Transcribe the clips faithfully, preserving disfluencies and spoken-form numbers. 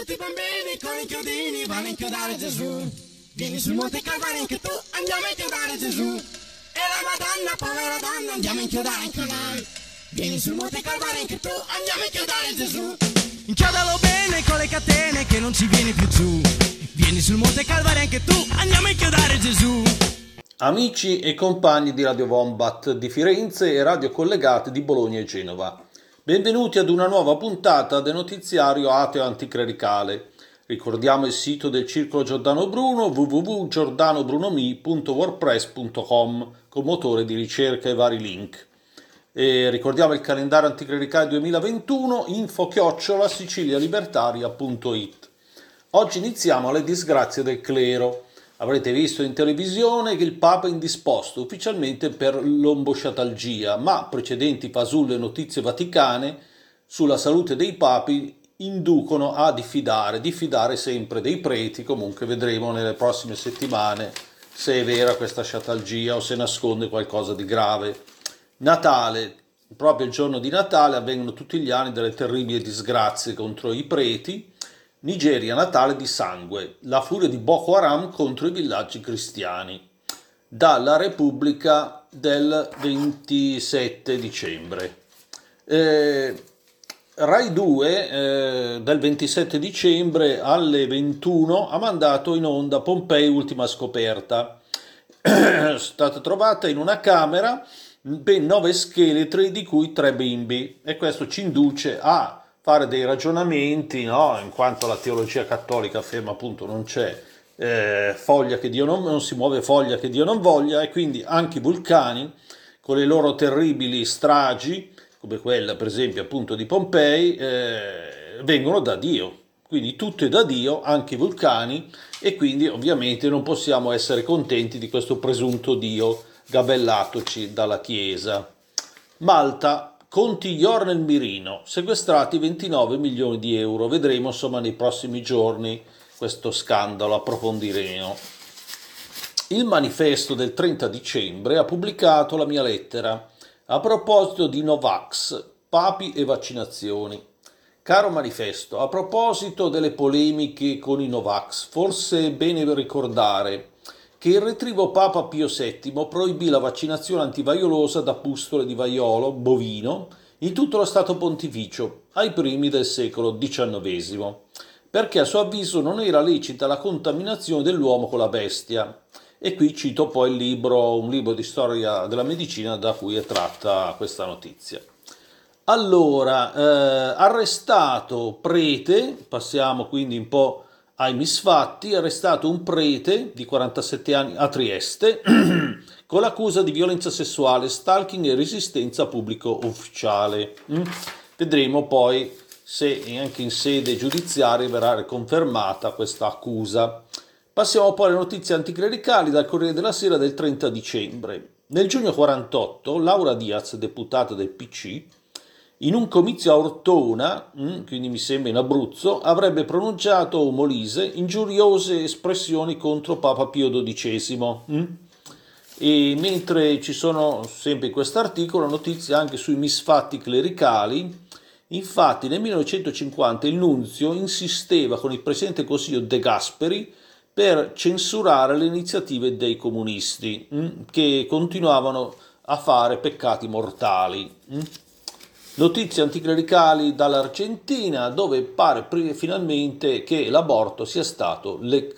tutti i bambini con i chiodini vanno a inchiodare Gesù. Vieni sul Monte Calvario anche tu, andiamo a inchiodare Gesù. E la Madonna, povera donna, andiamo a inchiodare anche noi. Vieni sul Monte Calvario anche tu, andiamo a inchiodare Gesù. Inchiodalo bene con le catene che non ci vieni più giù. Vieni sul Monte Calvario anche tu, andiamo a inchiodare Gesù. Amici e compagni di Radio Wombat di Firenze e radio collegate di Bologna e Genova. Benvenuti ad una nuova puntata del notiziario ateo anticlericale. Ricordiamo il sito del Circolo Giordano Bruno w w w punto giordano bruno m i punto wordpress punto com con motore di ricerca e vari link. E ricordiamo il calendario anticlericale duemilaventuno info chiocciola sicilialibertaria punto it. Oggi iniziamo le disgrazie del clero. Avrete visto in televisione che il Papa è indisposto ufficialmente per l'ombosciatalgia, ma precedenti fasulle notizie vaticane sulla salute dei papi inducono a diffidare, diffidare sempre dei preti. Comunque vedremo nelle prossime settimane se è vera questa sciatalgia o se nasconde qualcosa di grave. Natale, proprio il giorno di Natale avvengono tutti gli anni delle terribili disgrazie contro i preti. Nigeria, Natale di sangue, la furia di Boko Haram contro i villaggi cristiani. Dalla Repubblica del ventisette dicembre. Eh, Rai due eh, del ventisette dicembre alle ventuno ha mandato in onda Pompei ultima scoperta. È stata trovata in una camera ben nove scheletri di cui tre bimbi e questo ci induce a fare dei ragionamenti, no? In quanto la teologia cattolica afferma appunto non c'è eh, foglia che Dio non, non si muove foglia che Dio non voglia, e quindi anche i vulcani con le loro terribili stragi, come quella per esempio appunto di Pompei, eh, vengono da Dio. Quindi tutto è da Dio, anche i vulcani, e quindi ovviamente non possiamo essere contenti di questo presunto Dio gabellatoci dalla Chiesa. Malta. Conti Ior nel mirino, sequestrati ventinove milioni di euro. Vedremo insomma nei prossimi giorni questo scandalo, approfondiremo. Il manifesto del trenta dicembre ha pubblicato la mia lettera a proposito di Novax, papi e vaccinazioni. Caro manifesto, a proposito delle polemiche con i Novax, forse è bene ricordare che il retrivo Papa Pio settimo proibì la vaccinazione antivaiolosa da pustole di vaiolo bovino in tutto lo Stato Pontificio ai primi del secolo diciannovesimo, perché a suo avviso non era lecita la contaminazione dell'uomo con la bestia. E qui cito poi il libro, un libro di storia della medicina da cui è tratta questa notizia. Allora, eh, arrestato prete, passiamo quindi un po' ai misfatti, è arrestato un prete di quarantasette anni a Trieste con l'accusa di violenza sessuale, stalking e resistenza pubblico ufficiale. Mm? Vedremo poi se anche in sede giudiziaria verrà confermata questa accusa. Passiamo poi alle notizie anticlericali dal Corriere della Sera del trenta dicembre. Nel giugno quarantotto Laura Diaz, deputata del P C, in un comizio a Ortona, quindi mi sembra in Abruzzo, avrebbe pronunciato o Molise ingiuriose espressioni contro Papa Pio dodicesimo. E mentre ci sono sempre in quest'articolo notizie anche sui misfatti clericali, infatti nel millenovecentocinquanta il nunzio insisteva con il presidente del Consiglio De Gasperi per censurare le iniziative dei comunisti che continuavano a fare peccati mortali. Notizie anticlericali dall'Argentina, dove pare finalmente che l'aborto sia stato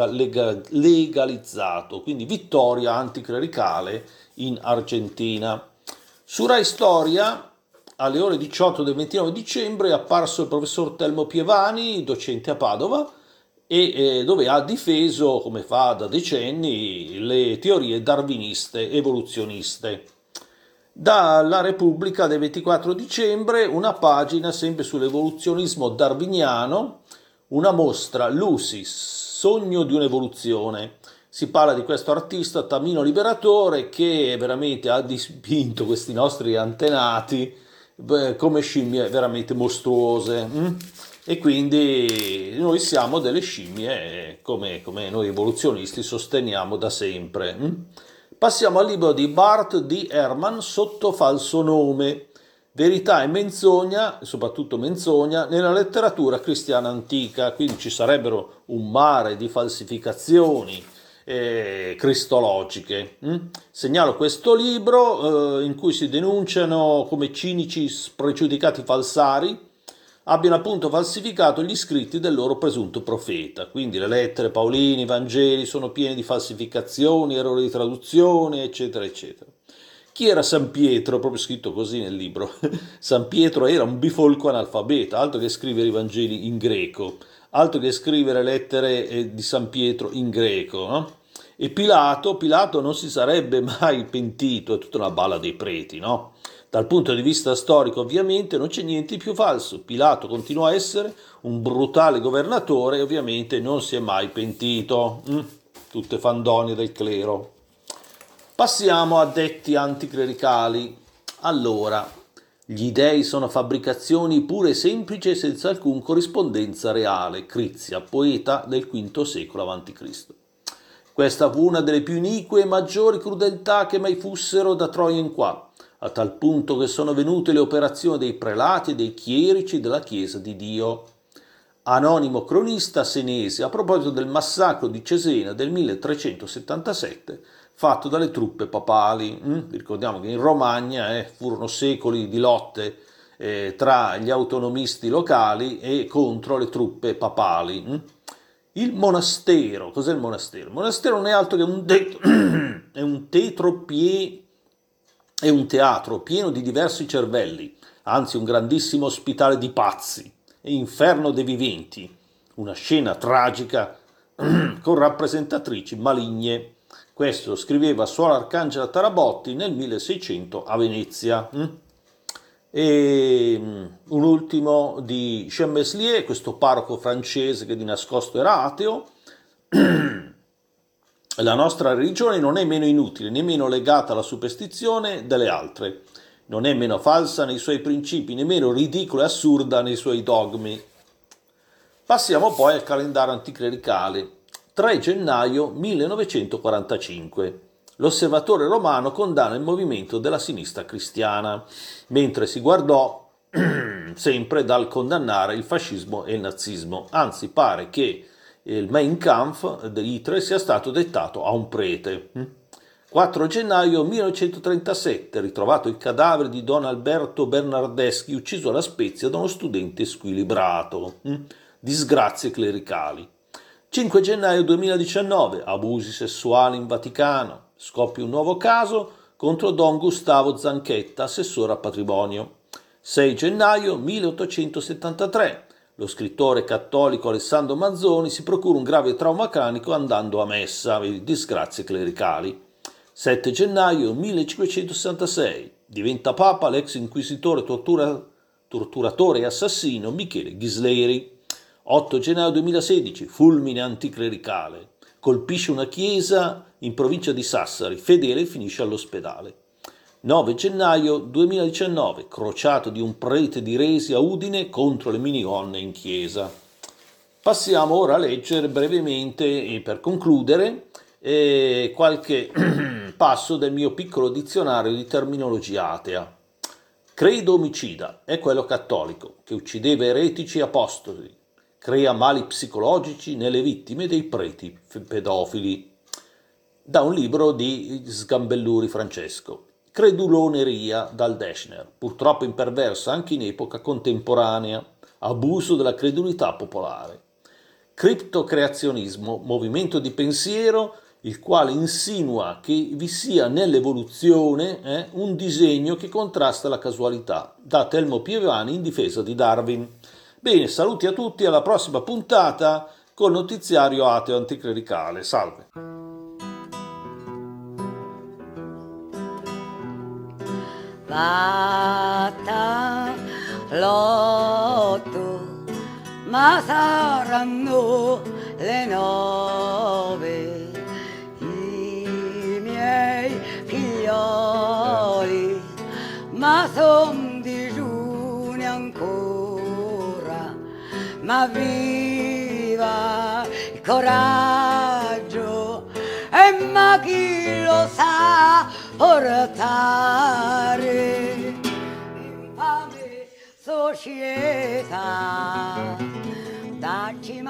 legalizzato, quindi vittoria anticlericale in Argentina. Su Rai Storia, alle ore diciotto del ventinove dicembre, è apparso il professor Telmo Pievani, docente a Padova, e eh, dove ha difeso, come fa da decenni, le teorie darwiniste evoluzioniste. Dalla Repubblica del ventiquattro dicembre una pagina sempre sull'evoluzionismo darwiniano, una mostra Lucy, sogno di un'evoluzione. Si parla di questo artista Tamino Liberatore che veramente ha dipinto questi nostri antenati beh, come scimmie veramente mostruose. Hm? E quindi noi siamo delle scimmie come, come noi evoluzionisti sosteniamo da sempre. Hm? Passiamo al libro di Bart D. Ehrman sotto falso nome. verità e menzogna, soprattutto menzogna, nella letteratura cristiana antica, quindi ci sarebbero un mare di falsificazioni eh, cristologiche. Mm? Segnalo questo libro eh, in cui si denunciano come cinici spregiudicati falsari abbiano appunto falsificato gli scritti del loro presunto profeta. Quindi le lettere, Paolini, i Vangeli sono pieni di falsificazioni, errori di traduzione, eccetera, eccetera. Chi era San Pietro? Proprio scritto così nel libro. San Pietro era un bifolco analfabeta, altro che scrivere i Vangeli in greco, altro che scrivere lettere di San Pietro in greco, no? E Pilato, Pilato non si sarebbe mai pentito, è tutta una balla dei preti, no? Dal punto di vista storico, ovviamente, non c'è niente di più falso. Pilato continua a essere un brutale governatore e ovviamente non si è mai pentito. Mm? Tutte fandonie del clero. Passiamo a detti anticlericali. Allora, gli dei sono fabbricazioni pure e semplici senza alcun corrispondenza reale. Crizia, poeta del quinto secolo avanti Cristo. Questa fu una delle più inique e maggiori crudeltà che mai fussero da Troia in qua, a tal punto che sono venute le operazioni dei prelati e dei chierici della Chiesa di Dio. Anonimo cronista senese a proposito del massacro di Cesena del milletrecentosettantasette fatto dalle truppe papali. Mm? Ricordiamo che in Romagna eh, furono secoli di lotte eh, tra gli autonomisti locali e contro le truppe papali. Mm? Il monastero, cos'è il monastero? Il monastero non è altro che un, de- è un tetro pie- è un teatro pieno di diversi cervelli, anzi un grandissimo ospitale di pazzi e inferno dei viventi, una scena tragica con rappresentatrici maligne. Questo scriveva Suor Arcangela Tarabotti nel milleseicento a Venezia. E un ultimo di Chemeslier, questo parroco francese che di nascosto era ateo. La nostra religione non è meno inutile né meno legata alla superstizione delle altre, non è meno falsa nei suoi principi né meno ridicola e assurda nei suoi dogmi. Passiamo poi al calendario anticlericale. tre gennaio millenovecentoquarantacinque. L'osservatore romano condanna il movimento della sinistra cristiana, mentre si guardò sempre dal condannare il fascismo e il nazismo. Anzi, pare che il Mein Kampf di Hitler sia stato dettato a un prete. quattro gennaio millenovecentotrentasette, ritrovato il cadavere di Don Alberto Bernardeschi, ucciso alla Spezia da uno studente squilibrato. Disgrazie clericali. cinque gennaio duemiladiciannove, abusi sessuali in Vaticano. Scoppia un nuovo caso contro Don Gustavo Zanchetta, assessore al patrimonio. sei gennaio milleottocentosettantatré. Lo scrittore cattolico Alessandro Manzoni si procura un grave trauma cranico andando a messa, disgrazie clericali. sette gennaio millecinquecentosessantasei. Diventa papa l'ex inquisitore tortura, torturatore e assassino Michele Ghisleri. otto gennaio duemilasedici. Fulmine anticlericale. Colpisce una chiesa in provincia di Sassari, fedele finisce all'ospedale. nove gennaio duemiladiciannove, crociato di un prete di Resi a Udine contro le minigonne in chiesa. Passiamo ora a leggere brevemente e per concludere eh, qualche passo del mio piccolo dizionario di terminologia atea. Credo omicida è quello cattolico che uccideva eretici e apostoli, crea mali psicologici nelle vittime dei preti pedofili. Da un libro di Sgambelluri Francesco. Creduloneria dal Deschner, purtroppo imperversa anche in epoca contemporanea, abuso della credulità popolare. Criptocreazionismo, movimento di pensiero il quale insinua che vi sia nell'evoluzione eh, un disegno che contrasta la casualità, da Telmo Pievani in difesa di Darwin. Bene, saluti a tutti, alla prossima puntata col notiziario ateo anticlericale. Salve! Bata l'otto, ma saranno le nove. I miei figlioli, ma son digiuni ancora. Ma viva il coraggio, e ma chi lo sa portare. società, dacci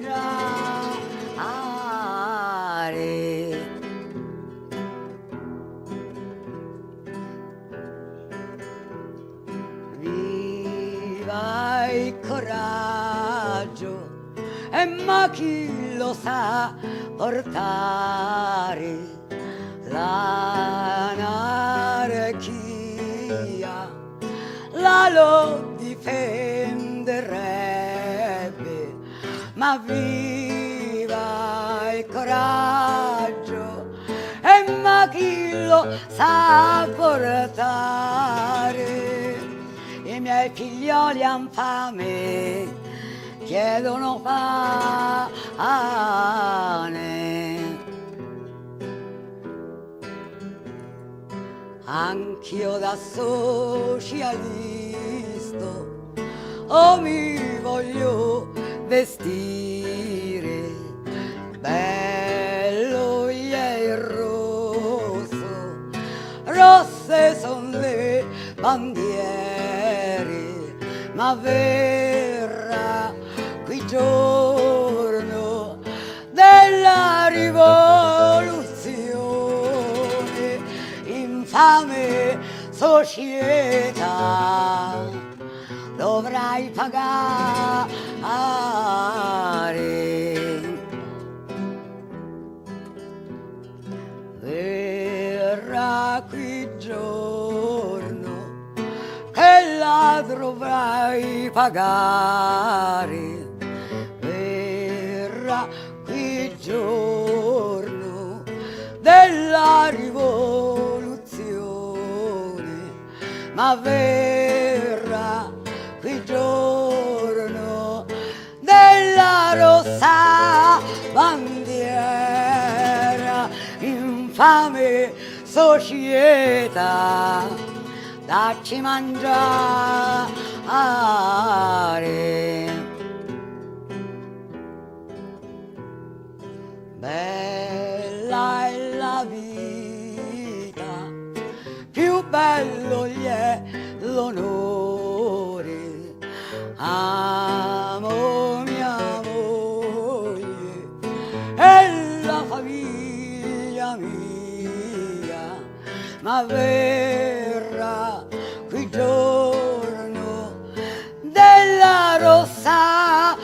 mangiare. Viva il coraggio, e ma chi lo sa portare l'anarchia, la lo difenderebbe, ma viva il coraggio, e ma chi lo sa portare. I miei figlioli han fame, chiedono pane. Anch'io da socialista oh mi voglio vestire bello e rosso, rosse son le bandiere, ma verrà qui giorno della rivoluzione, infame società dovrai pagare. Verrà qui giorno che la dovrai pagare, verrà qui giorno della rivoluzione, ma verrà qui giorno della rossa bandiera, infame società, dacci mangiare. Bella è la vita, più bello gli è l'onore, amo mia moglie e la famiglia mia, ma verrà qui giorno della rossa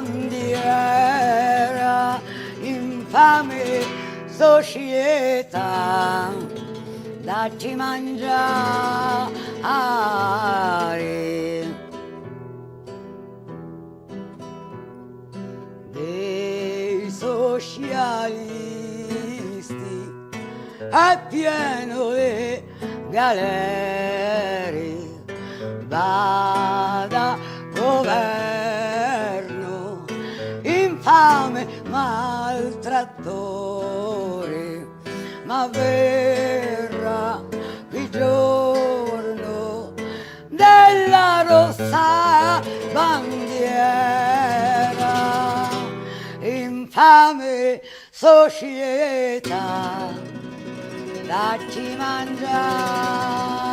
bandiera, infame società, dacci mangiare. Dei socialisti è pieno le galere, vada governo, infame maltrattore, ma verrà qui giorno della rossa bandiera, infame società, dacci mangiare.